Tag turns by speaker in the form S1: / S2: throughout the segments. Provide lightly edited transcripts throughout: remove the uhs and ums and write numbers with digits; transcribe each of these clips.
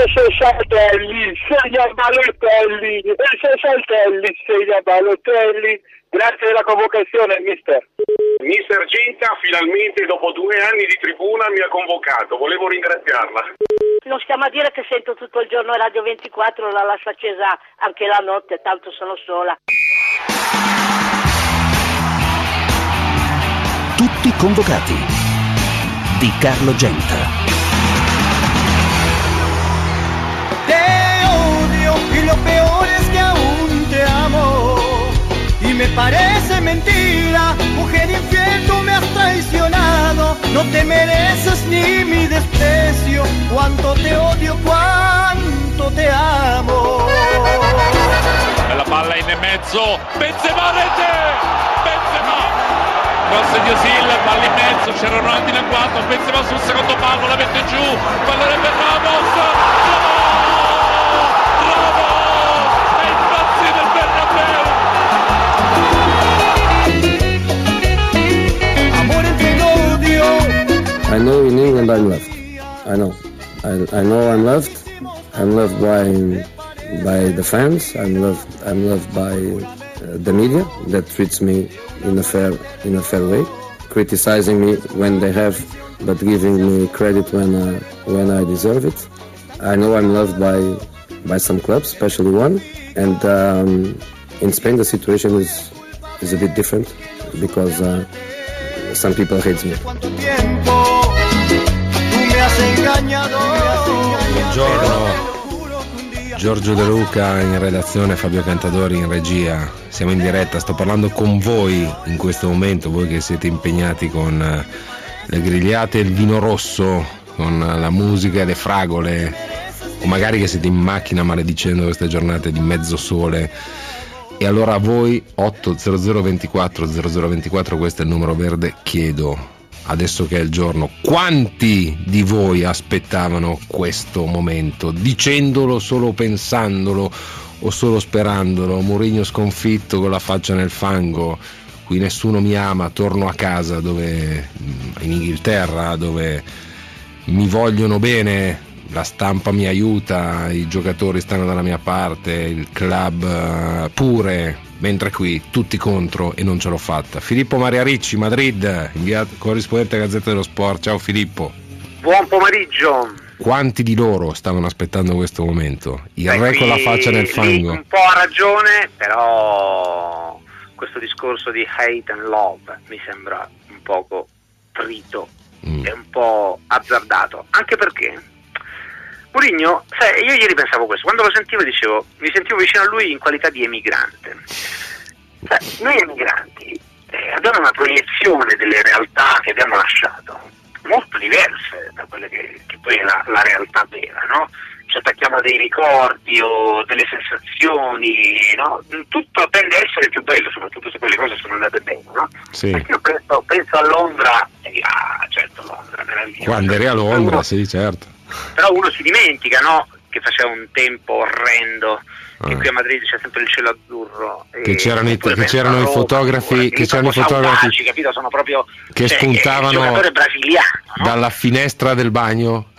S1: se Saltelli, segna Balotelli, e se Saltelli, segna Balotelli. Grazie della convocazione, mister.
S2: Mister Genta finalmente dopo 2 anni di tribuna mi ha convocato, volevo ringraziarla.
S3: Non stiamo a dire che sento tutto il giorno Radio 24, la lascio accesa anche la notte, tanto sono sola.
S4: Tutti convocati di Carlo Genta.
S5: Te odio y lo peor es que aún te amo. Y me parece mentira, mujer infiel, tú me has traicionado. No te mereces ni mi desprecio, cuánto te odio, cuánto te amo.
S6: La palla in mezzo, Benzema, rete! Benzema! Cross di Osil, palla in mezzo, c'era Ronaldo in agguato, Benzema sul secondo palo, la mette giù, pallone per Ramos! Ramos! È impazzito il Bernabeu!
S7: I know in England I'm loved. I know. I know I'm loved. I'm loved by the fans. I'm loved by the media that treats me in a fair way, criticizing me when they have, but giving me credit when I deserve it. I know I'm loved by some clubs, especially one, and in Spain the situation is a bit different because some people hate me.
S8: Buongiorno, Giorgio De Luca in redazione, Fabio Cantadori in regia. Siamo in diretta, sto parlando con voi in questo momento, voi che siete impegnati con le grigliate e il vino rosso, con la musica e le fragole, o magari che siete in macchina maledicendo queste giornate di mezzo sole. E allora a voi 800 24 0024, questo è il numero verde, chiedo, adesso che è il giorno, quanti di voi aspettavano questo momento, dicendolo solo pensandolo o solo sperandolo? Mourinho sconfitto con la faccia nel fango, qui nessuno mi ama, torno a casa, dove in Inghilterra, dove mi vogliono bene, la stampa mi aiuta, i giocatori stanno dalla mia parte, il club pure, mentre qui tutti contro e non ce l'ho fatta. Filippo Maria Ricci, Madrid, inviato corrispondente a Gazzetta dello Sport. Ciao Filippo.
S9: Buon pomeriggio.
S8: Quanti di loro stavano aspettando questo momento? Il re con la faccia nel fango.
S9: Un po' ha ragione, però questo discorso di hate and love mi sembra un poco trito e un po' azzardato, anche perché Mourinho, sai, io ieri pensavo questo, quando lo sentivo dicevo, mi sentivo vicino a lui in qualità di emigrante. Sai, noi emigranti abbiamo una proiezione delle realtà che abbiamo lasciato molto diverse da quelle che poi è la realtà vera, no? Ci attacchiamo a dei ricordi o delle sensazioni, no? Tutto tende a essere più bello, soprattutto se quelle cose sono andate bene, no?
S8: Sì.
S9: Perché io penso a Londra e dico, certo, Londra, meraviglioso.
S8: Quando eri a Londra, sì, certo.
S9: Però uno si dimentica, no? Che faceva un tempo orrendo, che qui a Madrid c'è sempre il cielo azzurro,
S8: che c'erano i fotografi,
S9: capito? Sono proprio
S8: che spuntavano
S9: giocatore brasiliano, no?
S8: Dalla finestra del bagno,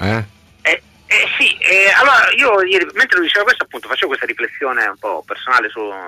S9: sì, allora io ieri, mentre lo dicevo questo, appunto facevo questa riflessione un po' personale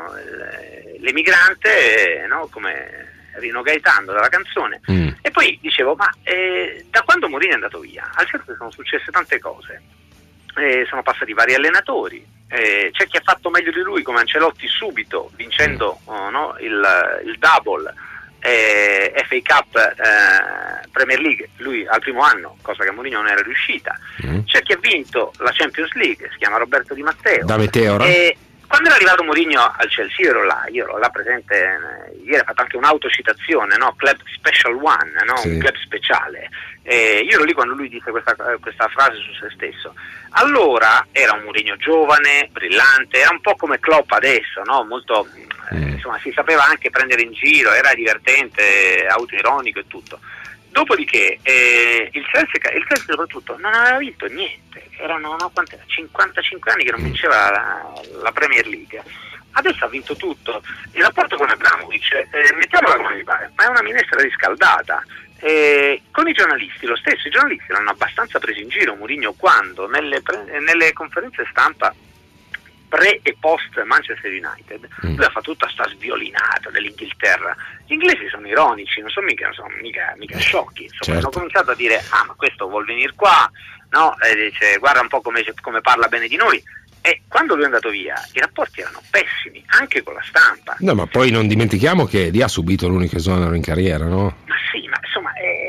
S9: sull'emigrante, no? Come Rino Gaetano dalla canzone, e poi dicevo, ma da quando Mourinho è andato via al Chelsea sono successe tante cose, sono passati vari allenatori, c'è chi ha fatto meglio di lui come Ancelotti subito vincendo il double, FA Cup, Premier League, lui al primo anno, cosa che a Mourinho non era riuscita. C'è chi ha vinto la Champions League, si chiama Roberto Di Matteo,
S8: da Meteora.
S9: Quando era arrivato Mourinho al Chelsea io ero là presente, ieri ha fatto anche un'autocitazione, no? Club Special One, no? Sì. Un club speciale, io ero lì quando lui disse questa frase su se stesso. Allora era un Mourinho giovane, brillante, era un po' come Klopp adesso, no? Molto, insomma, si sapeva anche prendere in giro, era divertente, autoironico e tutto. Dopodiché il Chelsea soprattutto non aveva vinto niente, erano 55 anni che non vinceva la Premier League. Adesso ha vinto tutto. Il rapporto con Abramovich, mettiamola come mi pare, ma è una minestra riscaldata. con i giornalisti, lo stesso, i giornalisti l'hanno abbastanza preso in giro Mourinho quando nelle conferenze stampa pre e post Manchester United lui ha fatto tutta sta sviolinata dell'Inghilterra. Gli inglesi sono ironici, non sono mica sciocchi, insomma,
S8: certo.
S9: Hanno cominciato a dire ma questo vuol venire qua, no? E dice guarda un po' come parla bene di noi. E quando lui è andato via i rapporti erano pessimi anche con la stampa.
S8: No, ma poi non dimentichiamo che lì ha subito l'unico esonero in carriera, no?
S9: Ma sì, ma insomma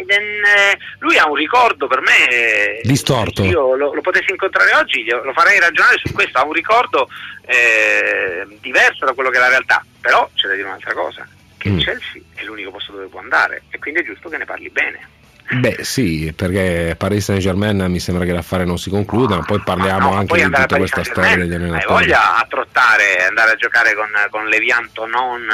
S9: lui ha un ricordo per me
S8: distorto.
S9: Io lo potessi incontrare oggi, lo farei ragionare su questo. Ha un ricordo diverso da quello che è la realtà, però c'è da dire un'altra cosa, che il Chelsea è l'unico posto dove può andare e quindi è giusto che ne parli bene.
S8: Beh sì, perché Paris Saint-Germain mi sembra che l'affare non si concluda, ma poi parliamo anche di tutta questa storia degli allenatori.
S9: Hai voglia a trottare, andare a giocare con Levian Tonon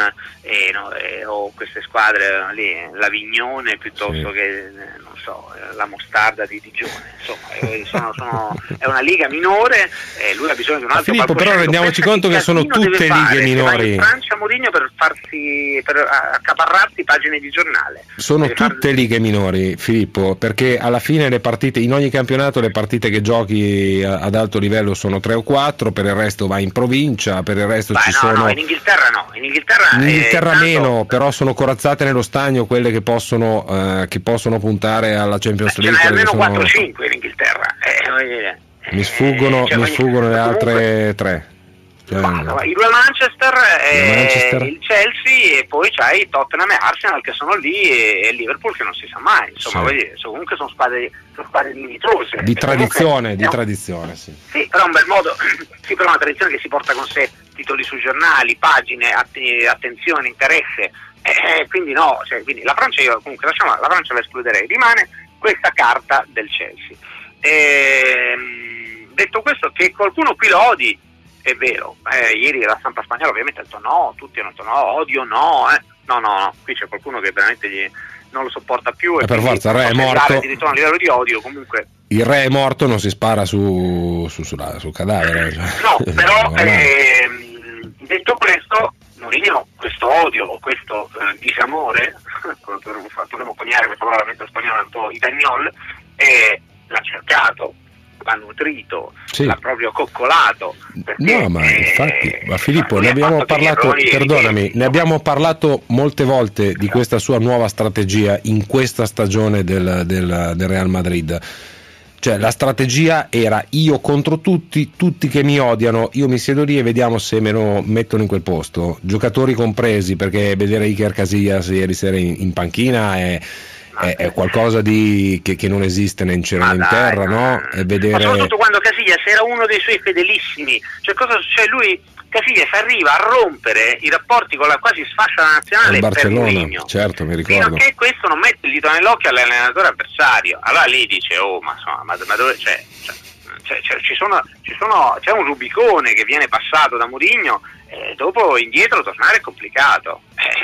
S9: o queste squadre lì, l'Avignone piuttosto che non so, la Mostarda di Digione, insomma è una liga minore e lui ha bisogno di un altro
S8: Filippo, però rendiamoci conto che sono tutte lighe minori.
S9: In Francia Mourinho per accaparrarsi pagine di giornale.
S8: Sono tutte lighe minori, Filippo, perché alla fine le partite, in ogni campionato le partite che giochi ad alto livello sono 3 o 4, per il resto vai in provincia, per il resto sono...
S9: No, in Inghilterra no, in Inghilterra
S8: meno, però sono corazzate nello stagno quelle che possono puntare alla Champions League.
S9: Ce n'è almeno 4-5 in Inghilterra.
S8: Mi sfuggono le altre 3.
S9: I due Manchester, il Chelsea e poi c'hai Tottenham e Arsenal che sono lì e Liverpool che non si sa mai, insomma, comunque sono squadre limitrose.
S8: Di tradizione, sì.
S9: Sì, però è un bel modo, sì, però è una tradizione che si porta con sé titoli sui giornali, pagine, attenzione, interesse, quindi no, quindi la Francia io comunque la Francia la escluderei, rimane questa carta del Chelsea. Detto questo, che qualcuno qui lo odi, è vero, ieri la stampa spagnola ovviamente ha detto no, tutti hanno detto no, odio no, no, qui c'è qualcuno che veramente non lo sopporta più e
S8: per forza il re è morto,
S9: addirittura a livello di odio comunque.
S8: Il re è morto, non si spara sul cadavere.
S9: No, però detto questo, Mourinho questo odio o questo disamore, potremmo coniare questa parola mentre spagnola un po' itagnol, l'ha cercato, l'ha nutrito, l'ha proprio coccolato.
S8: No, ma infatti, ma Filippo, ne abbiamo parlato, perdonami, ne abbiamo parlato molte volte di questa sua nuova strategia in questa stagione del Real Madrid. Cioè la strategia era io contro tutti che mi odiano, io mi siedo lì e vediamo se me lo mettono in quel posto, giocatori compresi, perché vedere Iker Casillas ieri sera in panchina è qualcosa che non esiste né in cielo né in terra, no? E vedere...
S9: Ma soprattutto quando Casillas era uno dei suoi fedelissimi, Casillas arriva a rompere i rapporti con la quasi sfascia nazionale
S8: il Barcellona,
S9: per Mourinho.
S8: certo, mi ricordo.
S9: Fino a che questo non mette il dito nell'occhio all'allenatore avversario, allora lì dice ma dove c'è un Rubicone che viene passato da Mourinho e dopo indietro tornare è complicato.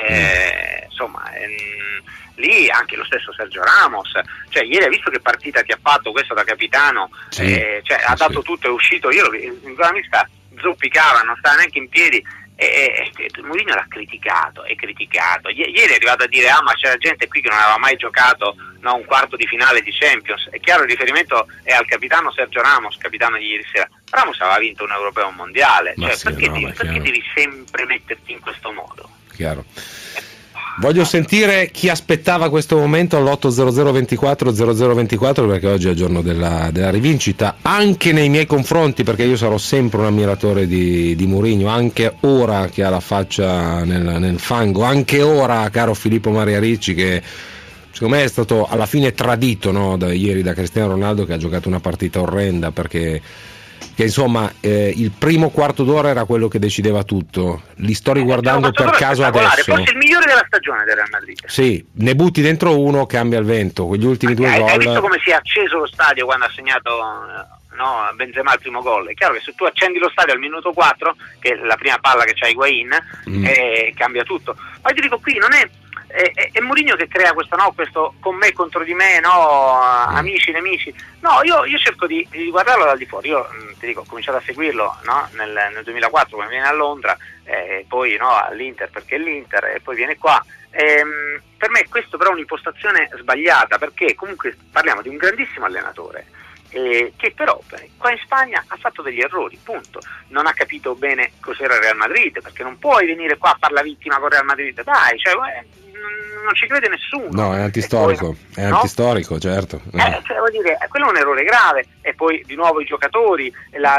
S9: Lì anche lo stesso Sergio Ramos, ieri hai visto che partita ti ha fatto questo da capitano, ha dato tutto, è uscito, io in zona mista zoppicava, non stava neanche in piedi e Mourinho l'ha criticato. Ieri è arrivato a dire ma c'era gente qui che non aveva mai giocato un quarto di finale di Champions. È chiaro, il riferimento è al capitano Sergio Ramos, capitano di ieri sera. Ramos aveva vinto un europeo e un mondiale, perché devi sempre metterti in questo modo?
S8: Chiaro. Voglio sentire chi aspettava questo momento all'800 24 0024, perché oggi è il giorno della rivincita anche nei miei confronti, perché io sarò sempre un ammiratore di Mourinho, anche ora che ha la faccia nel fango, anche ora, caro Filippo Maria Ricci, che secondo me è stato alla fine tradito, no, ieri da Cristiano Ronaldo, che ha giocato una partita orrenda, perché insomma il primo quarto d'ora era quello che decideva tutto. Li sto riguardando per caso adesso.
S9: Forse il migliore della stagione del Real Madrid.
S8: Sì, ne butti dentro uno, cambia il vento. Con gli ultimi due gol.
S9: Hai visto come si è acceso lo stadio quando ha segnato Benzema il primo gol? È chiaro che se tu accendi lo stadio al minuto 4, che è la prima palla che c'ha Higuaín, cambia tutto. Ma ti dico, qui non è è Mourinho che crea questo con me contro di me, amici, nemici. No, io cerco di guardarlo dal di fuori. Io ti dico, ho cominciato a seguirlo, no? nel 2004 quando viene a Londra, poi all'Inter perché è l'Inter, e poi viene qua. Per me questo però è un'impostazione sbagliata, perché comunque parliamo di un grandissimo allenatore, che però qua in Spagna ha fatto degli errori, punto. Non ha capito bene cos'era il Real Madrid, perché non puoi venire qua a fare la vittima con il Real Madrid, dai, non ci crede nessuno.
S8: No, è antistorico, antistorico, certo.
S9: Vuol dire, quello è un errore grave. E poi di nuovo i giocatori,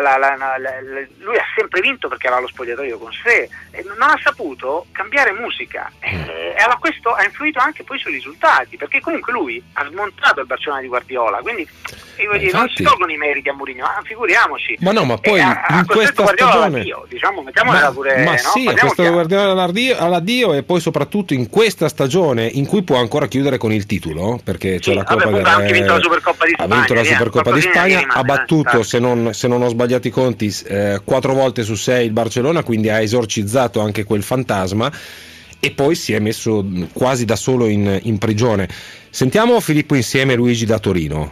S9: lui ha sempre vinto perché aveva lo spogliatoio con sé, e non ha saputo cambiare musica, e questo ha influito anche poi sui risultati, perché comunque lui ha smontato il Barcellona di Guardiola, quindi non si tolgono i meriti a Mourinho, figuriamoci.
S8: Ma no, ma poi in questa stagione
S9: mettiamola pure,
S8: sì, questo Guardiola all'addio, e poi soprattutto in questa stagione in cui può ancora chiudere con il titolo, perché c'è la Coppa del Re,
S9: ha anche vinto la Supercoppa di Spagna,
S8: ha vinto la Supercoppa di Spagna, ha battuto, se non ho sbagliato i conti, 4 volte su 6 il Barcellona, quindi ha esorcizzato anche quel fantasma, e poi si è messo quasi da solo in prigione. Sentiamo Filippo insieme Luigi da Torino.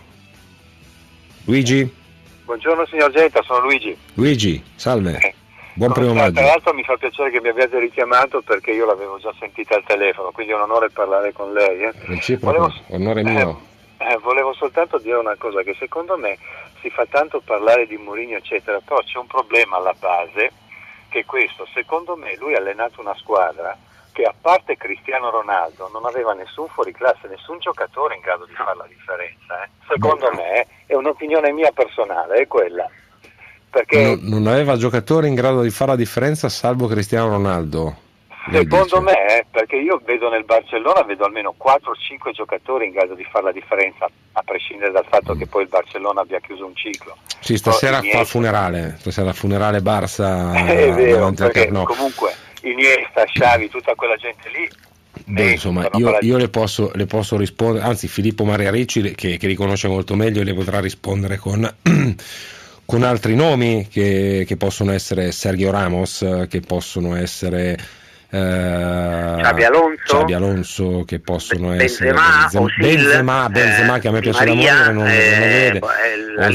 S8: Luigi?
S10: Buongiorno signor Genta, sono Luigi.
S8: Luigi, salve. Buon primo maggio.
S10: Tra l'altro mi fa piacere che mi abbiate richiamato, perché io l'avevo già sentita al telefono, quindi è un onore parlare con lei.
S8: Reciproco, onore mio.
S10: Volevo soltanto dire una cosa, che secondo me si fa tanto parlare di Mourinho eccetera, però c'è un problema alla base, che è questo: secondo me lui ha allenato una squadra che, a parte Cristiano Ronaldo, non aveva nessun fuoriclasse, nessun giocatore in grado di fare la differenza. Secondo me, è un'opinione mia personale, è quella. Perché
S8: non aveva giocatori in grado di fare la differenza salvo Cristiano Ronaldo.
S10: Secondo me, perché io vedo nel Barcellona almeno 4 o 5 giocatori in grado di fare la differenza, a prescindere dal fatto che poi il Barcellona abbia chiuso un ciclo.
S8: Sì, stasera fa funerale funerale Barça.
S10: È vero, perché comunque Iniesta, Xavi, tutta quella gente lì.
S8: Beh, insomma, io le posso rispondere, anzi Filippo Maria Ricci, che riconosce molto meglio, le potrà rispondere con altri nomi che possono essere Sergio Ramos, che possono essere
S9: Xabi
S8: Alonso, che possono essere
S9: Benzema,
S8: che a me piace da morire, non vede.
S9: La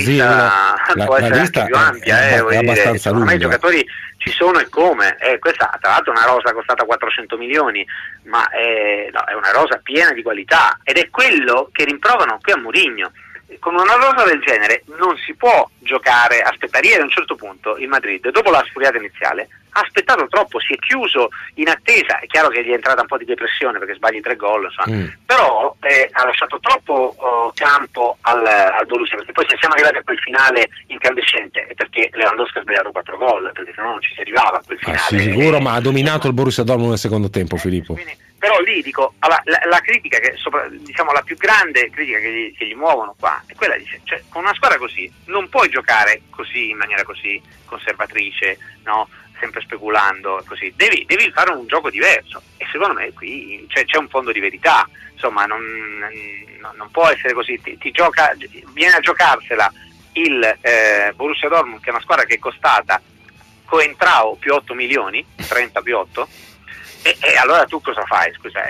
S9: lista
S8: più ampia, è abbastanza lunga.
S9: I giocatori ci sono, e come? Questa tra l'altro è una rosa costata 400 milioni, ma è una rosa piena di qualità, ed è quello che rimprovano qui a Mourinho. Con una rosa del genere non si può giocare, aspettare. Ieri a un certo punto il Madrid, dopo la sfuriata iniziale, ha aspettato troppo, si è chiuso in attesa. È chiaro che gli è entrata un po' di depressione perché sbagli 3 gol, però ha lasciato troppo campo al Borussia, perché poi se siamo arrivati a quel finale incandescente è perché Lewandowski ha sbagliato 4 gol, perché se no non ci si arrivava a quel finale.
S8: Sì, sicuro, ma ha dominato il Borussia Dortmund nel secondo tempo, Filippo.
S9: Però lì dico, la critica la più grande critica che gli muovono qua è quella, cioè, con una squadra così non puoi giocare così, in maniera così conservatrice, no? Sempre speculando, così. Devi fare un gioco diverso, e secondo me qui c'è un fondo di verità. Insomma, non può essere così. Viene a giocarsela il Borussia Dortmund, che è una squadra che è costata Coentrao più 8 milioni, 30 più 8. E allora tu cosa fai? Scusa,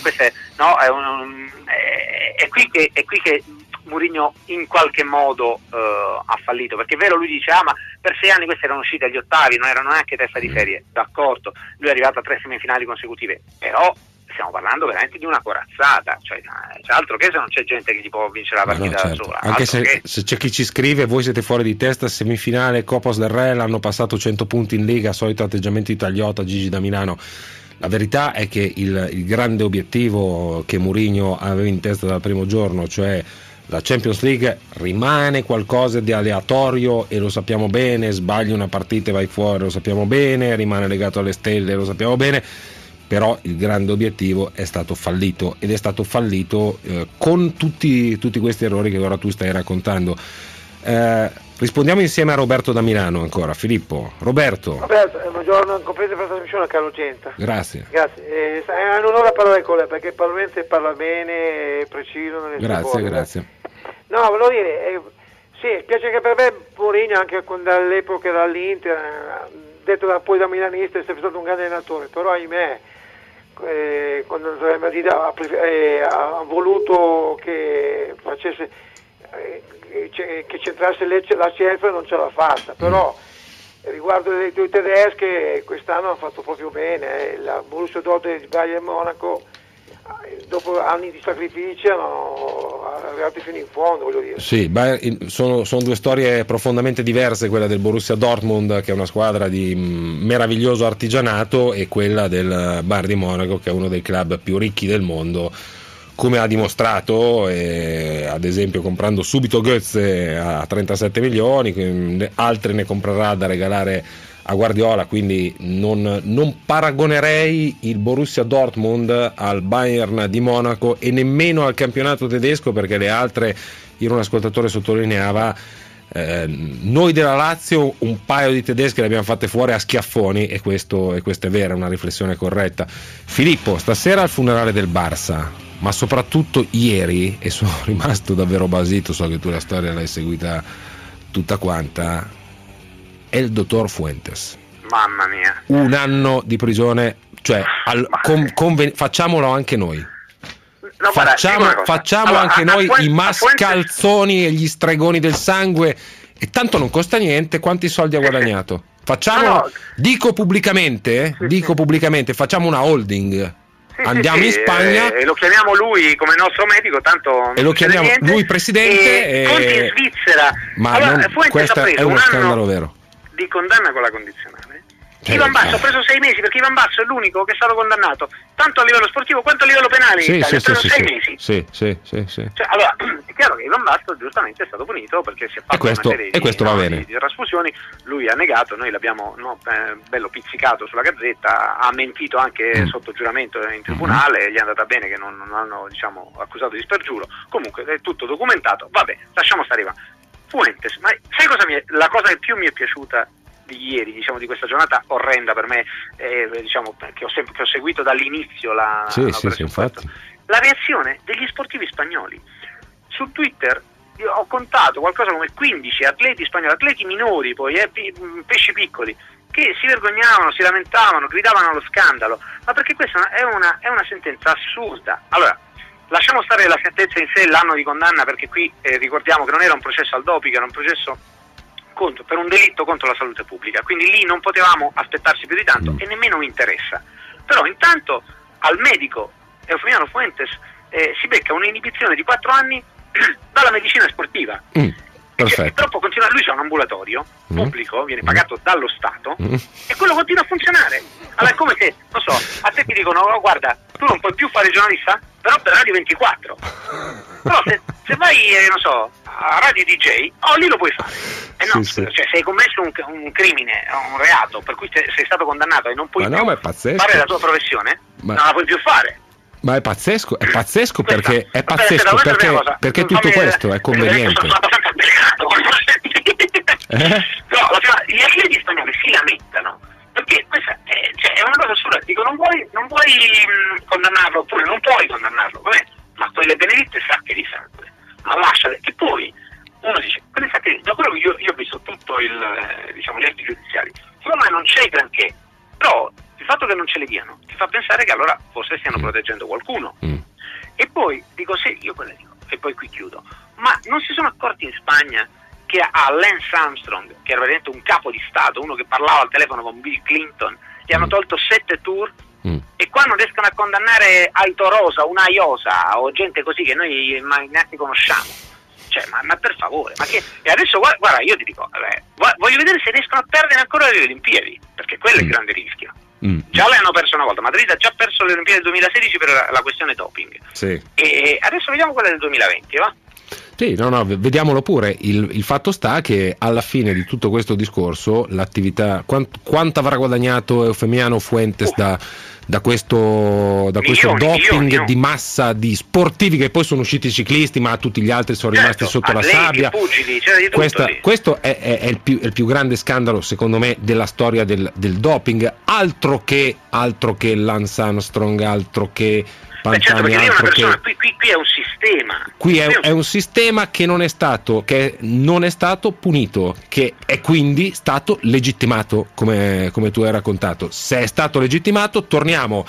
S9: è qui che Mourinho in qualche modo ha fallito, perché è vero, lui dice ma per 6 anni questi erano usciti agli ottavi, non erano neanche testa di serie, d'accordo, lui è arrivato a 3 semifinali consecutive, però stiamo parlando veramente di una corazzata, cioè altro che se non c'è gente che gli può vincere la partita da sola.
S8: Anche se c'è chi ci scrive, voi siete fuori di testa, semifinale Copas del Re, l'hanno passato 100 punti in Liga, solito atteggiamento italiota, Gigi da Milano. La verità è che il grande obiettivo che Mourinho aveva in testa dal primo giorno, cioè la Champions League, rimane qualcosa di aleatorio, e lo sappiamo bene. Sbagli una partita e vai fuori, lo sappiamo bene, rimane legato alle stelle, lo sappiamo bene, però il grande obiettivo è stato fallito, ed è stato fallito con tutti questi errori che ora tu stai raccontando. Rispondiamo insieme a Roberto da Milano ancora. Filippo. Roberto,
S11: buongiorno, complimenti per la trasmissione a Carlo Genta.
S8: Grazie.
S11: È un onore parlare con lei, perché probabilmente parla bene, è preciso.
S8: Grazie.
S11: No, volevo dire, sì, spiace che per me Mourinho, anche dall'epoca dall'Inter, detto poi da milanista, è sempre stato un grande allenatore, però ahimè quando il Real Madrid ha voluto che facesse che centrasse la CF non ce l'ha fatta, però riguardo le due tedesche quest'anno hanno fatto proprio bene, la Borussia Dortmund e il Bayern Monaco dopo anni di sacrifici hanno arrivato fino in fondo, voglio dire.
S8: Sì, sono due storie profondamente diverse, quella del Borussia Dortmund, che è una squadra di meraviglioso artigianato, e quella del Bayern di Monaco, che è uno dei club più ricchi del mondo, come ha dimostrato, ad esempio comprando subito Götze a 37 milioni, altri ne comprerà da regalare a Guardiola, quindi non paragonerei il Borussia Dortmund al Bayern di Monaco e nemmeno al campionato tedesco, perché le altre, un ascoltatore sottolineava, noi della Lazio un paio di tedesche le abbiamo fatte fuori a schiaffoni, e questo è vero, è una riflessione corretta. Filippo, stasera al funerale del Barça, ma soprattutto ieri, e sono rimasto davvero basito, so che tu la storia l'hai seguita tutta quanta, è il dottor Fuentes.
S9: Mamma mia.
S8: 1 anno di prigione, cioè facciamolo anche noi.
S9: No,
S8: facciamo anche noi i mascalzoni e gli stregoni del sangue, e tanto non costa niente. Quanti soldi ha guadagnato? Facciamo, dico pubblicamente, facciamo una holding. Andiamo in Spagna
S9: e lo chiamiamo lui come nostro medico, tanto
S8: e lo chiamiamo lui presidente,
S9: conti in Svizzera.
S8: Ma allora, questo è uno scandalo vero
S9: di condanna con la condizionale. Ivan Basso ha preso 6 mesi, perché Ivan Basso è l'unico che è stato condannato tanto a livello sportivo quanto a livello penale in Italia. Ha preso 6 mesi.
S8: Sì.
S9: Cioè, allora, è chiaro che Ivan Basso giustamente è stato punito perché si è fatto una serie di trasfusioni. Lui ha negato, noi l'abbiamo bello pizzicato sulla Gazzetta, ha mentito anche sotto giuramento in tribunale, gli è andata bene che non hanno, diciamo, accusato di spergiuro. Comunque è tutto documentato. Vabbè, lasciamo stare Ivan Fuentes. Ma sai cosa la cosa che più mi è piaciuta di ieri, diciamo, di questa giornata orrenda per me, diciamo, che ho seguito dall'inizio
S8: infatti.
S9: La reazione degli sportivi spagnoli. Su Twitter io ho contato qualcosa come 15 atleti spagnoli, atleti minori poi, pesci piccoli, che si vergognavano, si lamentavano, gridavano allo scandalo, ma perché questa è una sentenza assurda. Allora, lasciamo stare la sentenza in sé, l'anno di condanna, perché qui ricordiamo che non era un processo al doping, era un processo per un delitto contro la salute pubblica, quindi lì non potevamo aspettarci più di tanto e nemmeno mi interessa. Però intanto al medico Eufemiano Fuentes si becca un'inibizione di 4 anni dalla medicina sportiva. Purtroppo continua, lui c'ha un ambulatorio pubblico, viene pagato dallo Stato e quello continua a funzionare. Allora è come se, non so, a te ti dicono: oh, guarda, tu non puoi più fare giornalista, però per Radio 24. Però se vai, non so, a Radio DJ, lì lo puoi fare. No, cioè, se hai commesso un crimine, un reato per cui sei stato condannato e non puoi più fare la tua professione, non la puoi più fare.
S8: Ma è pazzesco perché perché tutto questo è conveniente.
S9: No, gli atleti spagnoli si lamentano perché questa è una cosa assurda. Dico, non vuoi condannarlo, oppure non puoi condannarlo, vabbè, ma quelle beneditte sacche di sangue, ma lasciale. E poi uno dice, quelle sacche, da quello che io ho visto tutto gli atti giudiziari, secondo me non c'è granché, però il fatto che non ce le diano ti fa pensare che allora forse stiano proteggendo qualcuno. E poi dico, e poi qui chiudo, ma non si sono accorti in Spagna che a Lance Armstrong, che era veramente un capo di Stato, uno che parlava al telefono con Bill Clinton, gli hanno tolto 7 tour, e qua non riescono a condannare Aitor Rosa, una Iosa o gente così che noi neanche conosciamo. Cioè, ma per favore, ma che... E adesso guarda, io ti dico, voglio vedere se riescono a perdere ancora le Olimpiadi, perché quello è il grande rischio. Già le hanno perso una volta, Madrid ha già perso le Olimpiadi del 2016 per la questione doping. E adesso vediamo quella del 2020, va?
S8: Sì, no, vediamolo pure. Il fatto sta che alla fine di tutto questo discorso l'attività, quanto avrà guadagnato Eufemiano Fuentes da questo doping di massa di sportivi, che poi sono usciti i ciclisti, ma tutti gli altri sono rimasti sotto
S9: atleti,
S8: la sabbia.
S9: Pugili, c'era di tutto
S8: questo è il più grande scandalo, secondo me, della storia del doping. Altro che Lance Armstrong, altro che Pantani,
S9: perché lì è una persona, qui è un sistema.
S8: Qui è un sistema che non è stato punito, che è quindi stato legittimato, come tu hai raccontato. Se è stato legittimato, torniamo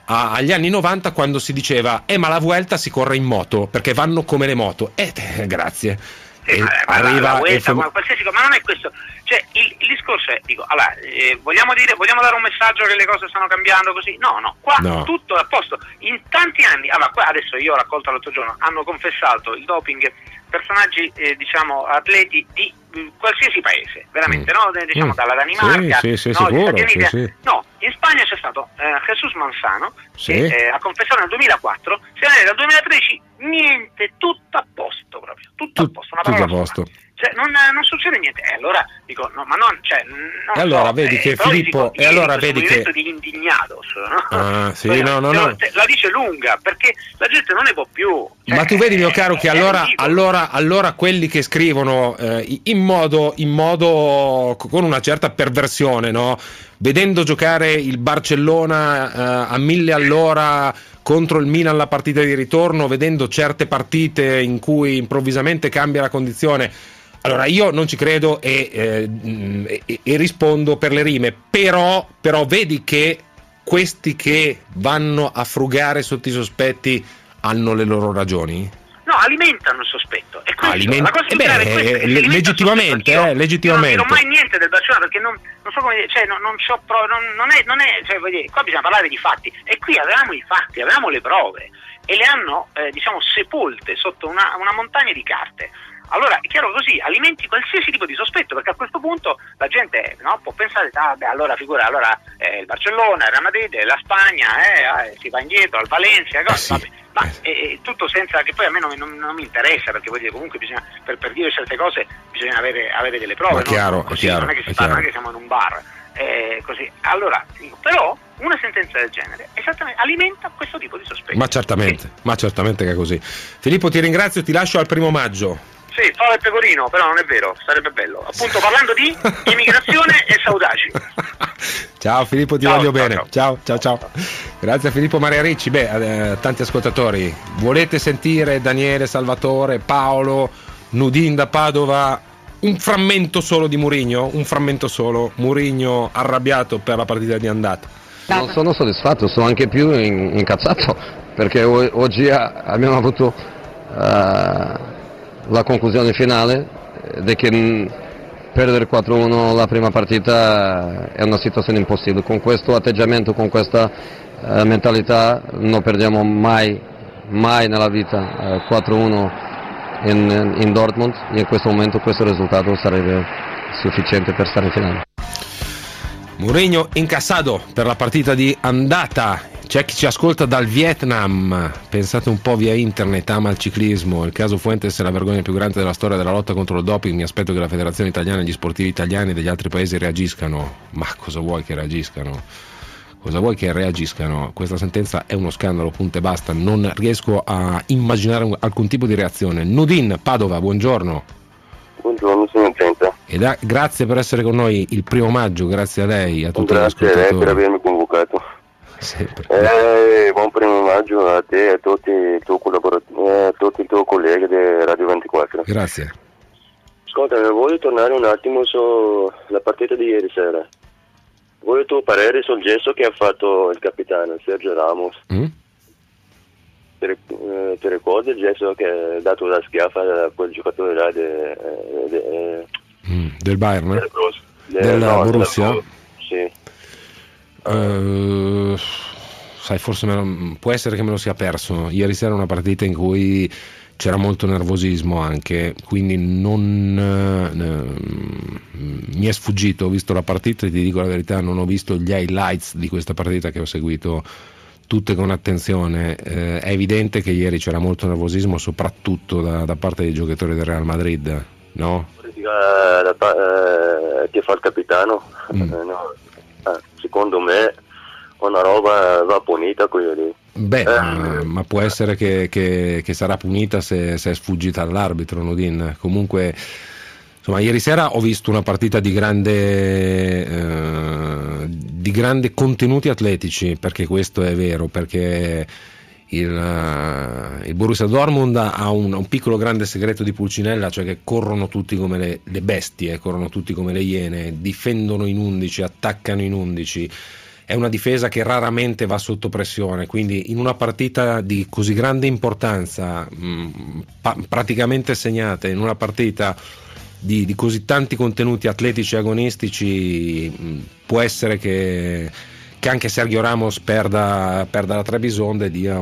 S8: agli anni 90, quando si diceva ma la Vuelta si corre in moto perché vanno come le moto, grazie.
S9: Arriva qualsiasi cosa, ma non è questo, cioè il discorso è, vogliamo dare un messaggio che le cose stanno cambiando così? No, qua tutto è a posto. In tanti anni, qua adesso io ho raccolto l'altro giorno, hanno confessato il doping personaggi atleti di qualsiasi paese, veramente, no? Diciamo dalla Danimarca,
S8: sicuro,
S9: no, in Spagna c'è stato Jesus Manzano che ha confessato nel 2004, nel 2013 niente, tutto a posto proprio, tutto a posto, una parola a posto. Cioè, non succede niente, allora dico no, ma non, cioè, non
S8: e allora so, vedi che Filippo, e allora vedi che
S9: di indignados, no?
S8: No.
S9: La dice lunga, perché la gente non ne può più. Cioè,
S8: ma tu vedi, mio caro, che allora quelli che scrivono in modo con una certa perversione, no? Vedendo giocare il Barcellona a 1000 all'ora contro il Milan la partita di ritorno, vedendo certe partite in cui improvvisamente cambia la condizione. Allora io non ci credo e rispondo per le rime, però vedi che questi che vanno a frugare sotto i sospetti hanno le loro ragioni?
S9: No, alimentano il sospetto. E la cosa
S8: legittimamente.
S9: Io non dirò mai niente del Barcellona perché non so come dire, cioè non c'ho non è, cioè, qua bisogna parlare di fatti e qui avevamo i fatti, avevamo le prove e le hanno sepolte sotto una montagna di carte. Allora è chiaro, così alimenti qualsiasi tipo di sospetto, perché a questo punto la gente può pensare allora figura, il Barcellona, il Real Madrid, la Spagna, si va indietro al Valencia, vabbè. Ma tutto senza che poi a me non mi interessa, perché voglio dire, comunque bisogna, per dire certe cose bisogna avere delle prove,
S8: chiaro,
S9: così, non è che si parla, non è che siamo in un bar, così. Allora però una sentenza del genere esattamente alimenta questo tipo di sospetto.
S8: Ma certamente che è così. Filippo, ti ringrazio, ti lascio al 1 maggio.
S9: Sì, fava il pecorino, però non è vero, sarebbe bello. Appunto, parlando di immigrazione e saudaci.
S8: Ciao Filippo, ti voglio bene. Ciao. Grazie a Filippo Maria Ricci. Tanti ascoltatori, volete sentire Daniele, Salvatore, Paolo, Nudin da Padova? Un frammento solo di Mourinho, Mourinho arrabbiato per la partita di andata.
S7: Non sono soddisfatto, sono anche più incazzato, perché oggi abbiamo avuto la conclusione finale di che perdere 4-1 la prima partita è una situazione impossibile. Con questo atteggiamento, con questa mentalità non perdiamo mai nella vita 4-1 in Dortmund, e in questo momento questo risultato sarebbe sufficiente per stare in finale.
S8: Mourinho incassato per la partita di andata. C'è chi ci ascolta dal Vietnam, pensate un po' via internet, ama il ciclismo, il caso Fuentes è la vergogna più grande della storia della lotta contro il doping, mi aspetto che la federazione italiana e gli sportivi italiani degli altri paesi reagiscano. Ma cosa vuoi che reagiscano? Questa sentenza è uno scandalo, punto e basta, non riesco a immaginare alcun tipo di reazione. Nudin, Padova, buongiorno.
S12: Buongiorno, sono Centa.
S8: Grazie per essere con noi il 1 maggio, grazie a lei, a tutti gli
S12: ascoltatori. Grazie a lei per avermi convocato. Buon 1 maggio a te e a tutti i tuoi colleghi di Radio 24.
S8: Grazie.
S12: Ascolta, voglio tornare un attimo sulla partita di ieri sera. Voglio il tuo parere sul gesto che ha fatto il capitano Sergio Ramos. Ti ricordi il gesto che ha dato la schiaffa a quel giocatore là
S8: del Bayern? Della Borussia?
S12: Sì.
S8: Sai, forse può essere che me lo sia perso. Ieri sera è una partita in cui c'era molto nervosismo anche, quindi mi è sfuggito. Ho visto la partita e ti dico la verità, non ho visto gli highlights di questa partita che ho seguito tutte con attenzione. È evidente che ieri c'era molto nervosismo, soprattutto da parte dei giocatori del Real Madrid, no?
S12: Che fa il capitano? No. Secondo me una roba va punita quella lì.
S8: Ma può essere che sarà punita se è sfuggita all'arbitro, Nudin. Comunque, insomma, ieri sera ho visto una partita di grande contenuti atletici, perché questo è vero, perché il Borussia Dortmund ha un piccolo grande segreto di Pulcinella, cioè che corrono tutti come le bestie, corrono tutti come le iene, difendono in 11, attaccano in 11, è una difesa che raramente va sotto pressione, quindi in una partita di così grande importanza, praticamente segnata, in una partita di così tanti contenuti atletici e agonistici, può essere che anche Sergio Ramos perda la Trebisonda e dia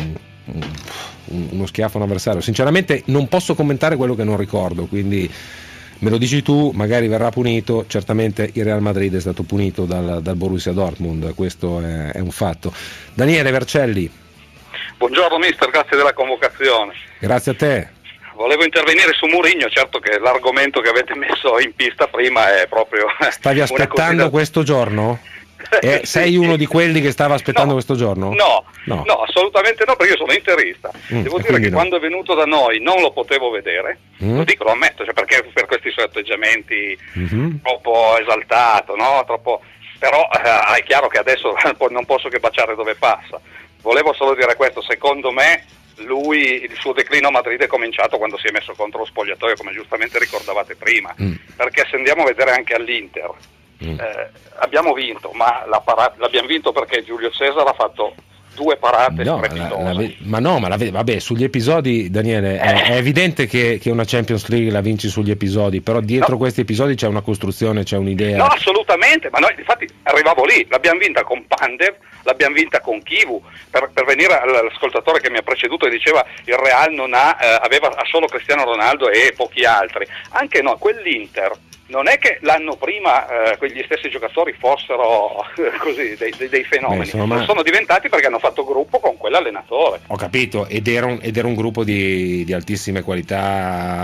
S8: uno schiaffo a un avversario. Sinceramente non posso commentare quello che non ricordo, quindi me lo dici tu, magari verrà punito. Certamente il Real Madrid è stato punito dal Borussia Dortmund, questo è un fatto. Daniele Vercelli.
S13: Buongiorno mister, grazie della convocazione.
S8: Grazie a te.
S13: Volevo intervenire su Mourinho, certo che l'argomento che avete messo in pista prima è proprio...
S8: Stavi aspettando questo giorno? Sei uno di quelli che stava aspettando questo giorno?
S13: No, assolutamente no, perché io sono interista. Devo dire che quando è venuto da noi non lo potevo vedere, lo ammetto, cioè perché per questi suoi atteggiamenti troppo esaltato, no? Troppo... Però è chiaro che adesso non posso che baciare dove passa. Volevo solo dire questo, secondo me il suo declino a Madrid è cominciato quando si è messo contro lo spogliatoio, come giustamente ricordavate prima, perché se andiamo a vedere anche all'Inter, abbiamo vinto, ma l'abbiamo vinto perché Giulio Cesar ha fatto 2 parate strepitose.
S8: Vabbè, sugli episodi, Daniele, è evidente che una Champions League la vinci sugli episodi, però dietro questi episodi c'è una costruzione, c'è un'idea.
S13: No, assolutamente, ma noi infatti arrivavo lì, l'abbiamo vinta con Pandev, l'abbiamo vinta con Kivu, per venire all'ascoltatore che mi ha preceduto e diceva il Real aveva solo Cristiano Ronaldo e pochi altri. Anche no, quell'Inter non è che l'anno prima quegli stessi giocatori fossero così dei fenomeni, sono diventati perché hanno fatto gruppo con quell'allenatore.
S8: Ho capito, ed era un gruppo di altissime qualità,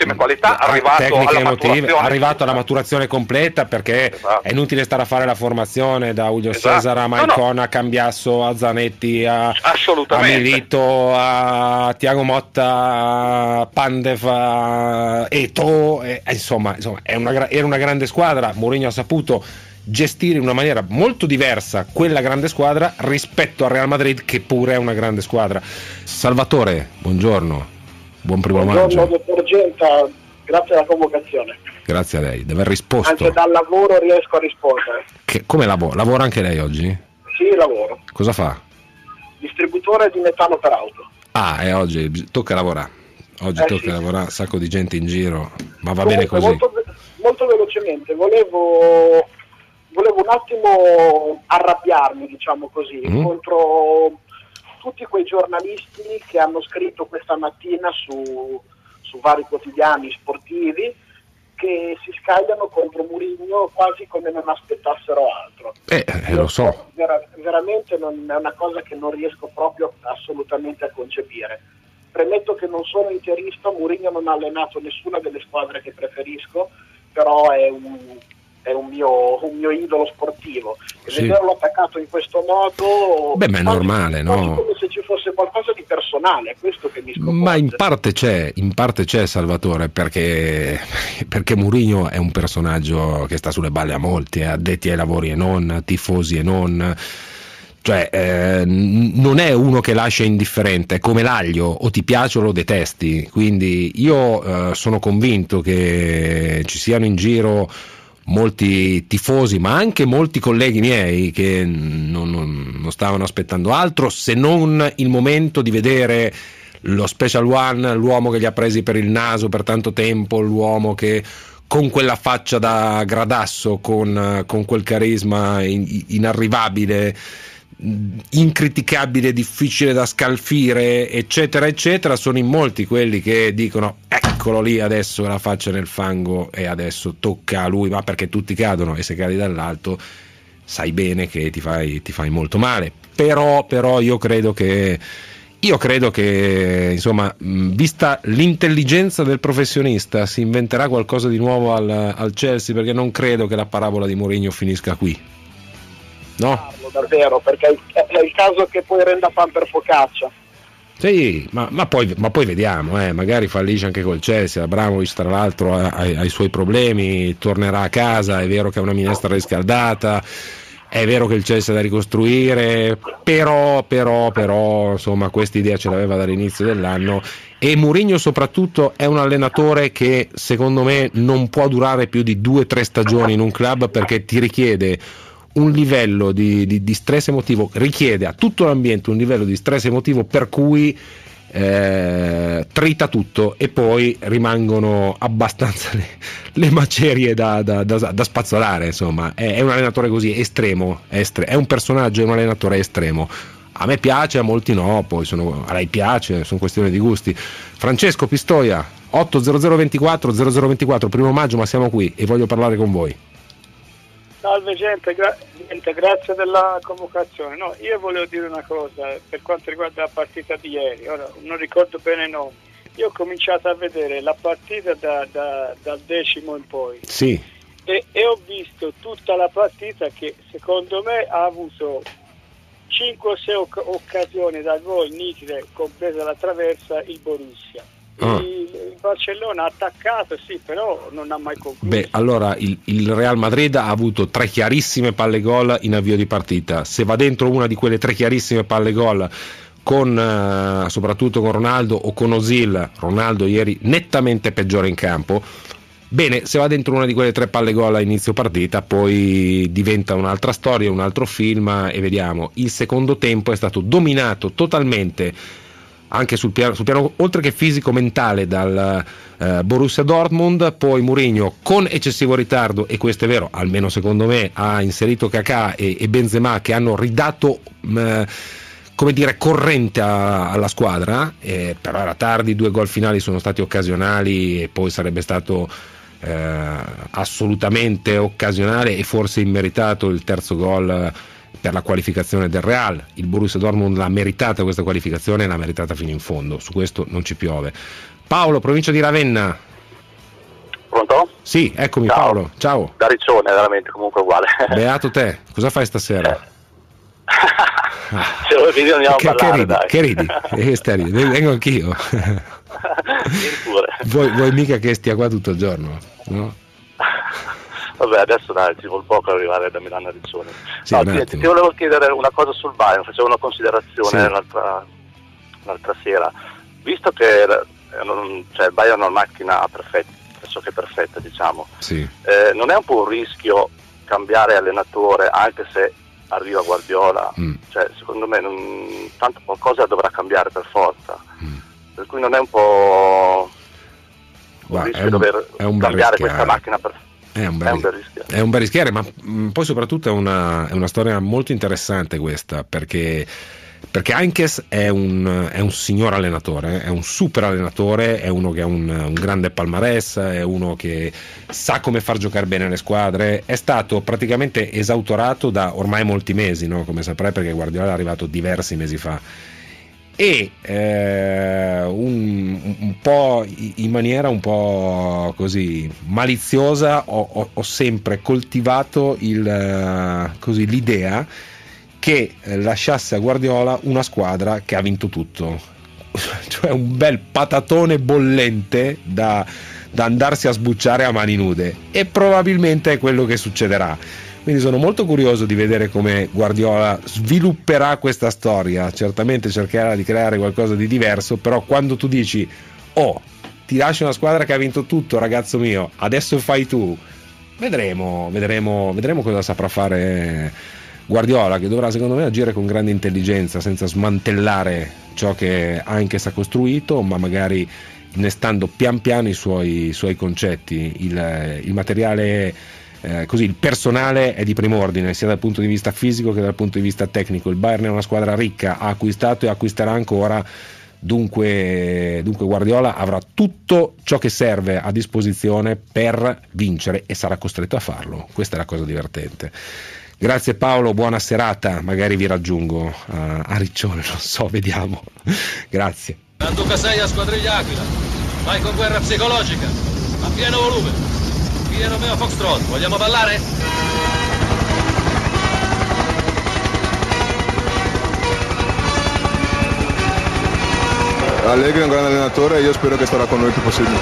S8: arrivato alla maturazione completa, perché è inutile stare a fare la formazione da Julio Cesar a Maicon, a Cambiasso, a Zanetti, a Milito, a Thiago Motta, a Pandev, a Eto'o, insomma era una grande squadra. Mourinho ha saputo gestire in una maniera molto diversa quella grande squadra rispetto al Real Madrid, che pure è una grande squadra. Salvatore, buongiorno, buon primo maggio.
S14: Buongiorno dottor Genta, grazie alla convocazione.
S8: Grazie a lei, di aver risposto.
S14: Anche dal lavoro riesco a rispondere.
S8: Come lavora anche lei oggi?
S14: Sì, lavoro.
S8: Cosa fa?
S14: Distributore di metano per auto.
S8: E oggi tocca lavorare. Tocca lavorare, sacco di gente in giro, ma va bene così.
S14: Molto velocemente, volevo un attimo arrabbiarmi, diciamo così, contro tutti quei giornalisti che hanno scritto questa mattina su vari quotidiani sportivi, che si scagliano contro Mourinho quasi come non aspettassero altro.
S8: Lo so.
S14: Veramente è una cosa che non riesco proprio assolutamente a concepire. Premetto che non sono interista, Mourinho non ha allenato nessuna delle squadre che preferisco, però è un mio idolo sportivo, e vederlo attaccato in questo modo
S8: ma è normale, no?
S14: Come se ci fosse qualcosa di personale, è questo che mi sconvolge.
S8: Ma in parte c'è Salvatore, perché Mourinho è un personaggio che sta sulle balle a molti, addetti ai lavori e non, tifosi e non. Cioè non è uno che lascia indifferente, è come l'aglio, o ti piace o lo detesti. Quindi io sono convinto che ci siano in giro molti tifosi, ma anche molti colleghi miei che non stavano aspettando altro se non il momento di vedere lo Special One, l'uomo che li ha presi per il naso per tanto tempo, l'uomo che con quella faccia da gradasso, con quel carisma inarrivabile, incriticabile, difficile da scalfire, eccetera eccetera. Sono in molti quelli che dicono eccolo lì adesso la faccia nel fango e adesso tocca a lui, ma perché tutti cadono, e se cadi dall'alto sai bene che ti fai molto male. Però io credo che insomma, vista l'intelligenza del professionista, si inventerà qualcosa di nuovo al Chelsea, perché non credo che la parabola di Mourinho finisca qui. No?
S14: Davvero, perché è il caso che poi renda pan per focaccia.
S8: Sì, ma poi vediamo, magari fallisce anche col Chelsea. Abramovich tra l'altro ha i suoi problemi, tornerà a casa, è vero che è una minestra riscaldata, è vero che il Chelsea è da ricostruire, però insomma questa idea ce l'aveva dall'inizio dell'anno, e Mourinho soprattutto è un allenatore che secondo me non può durare più di 2 o 3 stagioni in un club, perché ti richiede un livello di stress emotivo, richiede a tutto l'ambiente un livello di stress emotivo per cui trita tutto e poi rimangono abbastanza le macerie da spazzolare, insomma. È un allenatore così estremo, è un personaggio, è un allenatore estremo. A me piace, a molti no, poi a lei piace, sono questioni di gusti. Francesco Pistoia, 80024 0024, 1 maggio, ma siamo qui e voglio parlare con voi.
S15: Salve gente, grazie della convocazione. No, io volevo dire una cosa per quanto riguarda la partita di ieri, ora non ricordo bene i nomi. Io ho cominciato a vedere la partita dal 10° in poi.
S8: Sì.
S15: E ho visto tutta la partita che secondo me ha avuto 5 o 6 occasioni da gol nitide, compresa la traversa, il Borussia. Il Barcellona ha attaccato, sì, però non ha mai concluso.
S8: Beh, allora il Real Madrid ha avuto 3 chiarissime palle gol in avvio di partita. Se va dentro una di quelle 3 chiarissime palle gol soprattutto con Ronaldo o con Özil, Ronaldo ieri nettamente peggiore in campo, bene, se va dentro una di quelle 3 palle gol a inizio partita poi diventa un'altra storia, un altro film e vediamo. Il secondo tempo è stato dominato totalmente anche sul piano oltre che fisico-mentale dal Borussia Dortmund. Poi Mourinho con eccessivo ritardo, e questo è vero, almeno secondo me, ha inserito Kaká e Benzema che hanno ridato corrente alla squadra, però era tardi, 2 gol finali sono stati occasionali e poi sarebbe stato assolutamente occasionale e forse immeritato il terzo gol per la qualificazione del Real. Il Borussia Dortmund l'ha meritata questa qualificazione e l'ha meritata fino in fondo, su questo non ci piove. Paolo, provincia di Ravenna.
S16: Pronto?
S8: Sì, eccomi.
S16: Ciao.
S8: Paolo, ciao.
S16: Da Riccione, veramente, comunque uguale.
S8: Beato te, cosa fai stasera?
S16: Se lo vedi andiamo a parlare,
S8: che ridi? Vengo anch'io. Vuoi mica che stia qua tutto il giorno, no?
S16: Vabbè, adesso dai, ci vuol poco arrivare da Milano a Riccione.
S8: Sì,
S16: ti volevo chiedere una cosa sul Bayern, facevo una considerazione l'altra sera. Visto che il Bayern è una macchina perfetta, pressoché perfetta, diciamo,
S8: sì.
S16: Non è un po' un rischio cambiare allenatore anche se arriva Guardiola? Cioè, secondo me tanto qualcosa dovrà cambiare per forza, per cui non è un po' un rischio dover cambiare questa macchina perfetta.
S8: È un bel rischiare, ma poi soprattutto è una storia molto interessante questa, perché Heynckes è un signor allenatore, è un super allenatore, è uno che ha un grande palmarès, è uno che sa come far giocare bene le squadre, è stato praticamente esautorato da ormai molti mesi, no? Come saprai, perché Guardiola è arrivato diversi mesi fa, e un po' in maniera un po' così maliziosa ho sempre coltivato l'idea che lasciasse a Guardiola una squadra che ha vinto tutto, cioè un bel patatone bollente da andarsi a sbucciare a mani nude, e probabilmente è quello che succederà. Quindi sono molto curioso di vedere come Guardiola svilupperà questa storia. Certamente cercherà di creare qualcosa di diverso, però quando tu dici ti lascio una squadra che ha vinto tutto, ragazzo mio, adesso fai tu, vedremo cosa saprà fare Guardiola, che dovrà secondo me agire con grande intelligenza, senza smantellare ciò che anche si ha costruito, ma magari innestando pian piano i suoi concetti. Il materiale così, il personale è di primo ordine, sia dal punto di vista fisico che dal punto di vista tecnico. Il Bayern è una squadra ricca, ha acquistato e acquisterà ancora, dunque Guardiola avrà tutto ciò che serve a disposizione per vincere e sarà costretto a farlo. Questa è la cosa divertente. Grazie Paolo, buona serata, magari vi raggiungo a Riccione, non so, vediamo. Grazie.
S17: Manduca 6 a Squadriglia Aquila, vai con guerra psicologica, a pieno volume. Via Romeo Foxtrot, vogliamo ballare?
S18: Allegri è un grande allenatore e io spero che starà con noi il più possibile.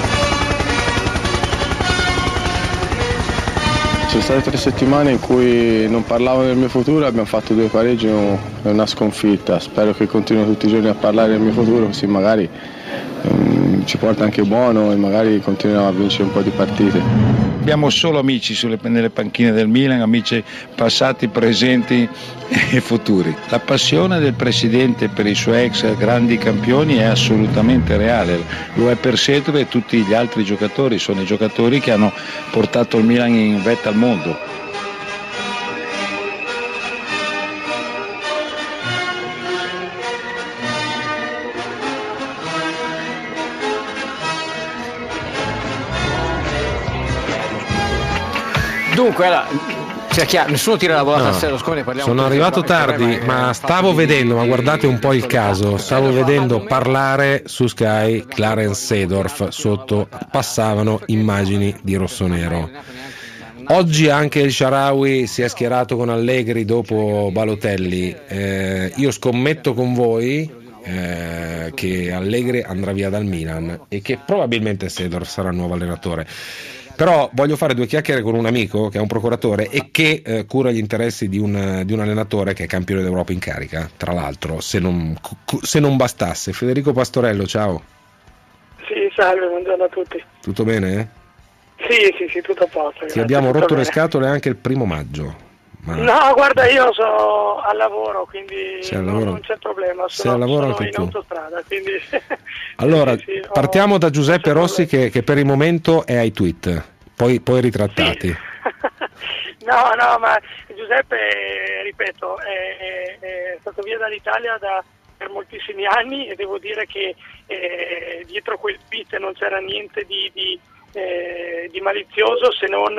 S19: Ci sono state 3 settimane in cui non parlavo del mio futuro, abbiamo fatto 2 pareggi e una sconfitta. Spero che continuino tutti i giorni a parlare del mio futuro, così magari ci porta anche buono e magari continuiamo a vincere un po' di partite.
S20: abbiamo solo amici nelle panchine del Milan, amici passati, presenti e futuri. La passione del presidente per i suoi ex grandi campioni è assolutamente reale, lo è per Seedorf e tutti gli altri giocatori, sono i giocatori che hanno portato il Milan in vetta al mondo.
S2: Dunque, sia chiaro, nessuno tira la volata a sé, siccome ne parliamo.
S8: Sono arrivato tardi, ma stavo vedendo, ma guardate un po' il caso, stavo vedendo parlare su Sky Clarence Seedorf, sotto passavano immagini di rossonero. Oggi anche il Shaarawy si è schierato con Allegri dopo Balotelli. Io scommetto con voi che Allegri andrà via dal Milan e che probabilmente Seedorf sarà il nuovo allenatore. Però voglio fare due chiacchiere con un amico che è un procuratore e che cura gli interessi di un allenatore che è campione d'Europa in carica, tra l'altro, se non bastasse. Federico Pastorello, ciao.
S21: Sì, salve, buongiorno a tutti.
S8: Tutto bene?
S21: Sì, tutto a posto.
S8: Ti abbiamo rotto le scatole anche il 1 maggio.
S21: No, guarda, io sono al lavoro, quindi non c'è problema.
S8: Sei al lavoro anche
S21: in
S8: tu.
S21: Autostrada, quindi...
S8: Allora, partiamo da Giuseppe Rossi che per il momento è ai tweet, poi ritrattati.
S21: Sì. No, ma Giuseppe, ripeto, è stato via dall'Italia per moltissimi anni e devo dire che dietro quel tweet non c'era niente di malizioso, se non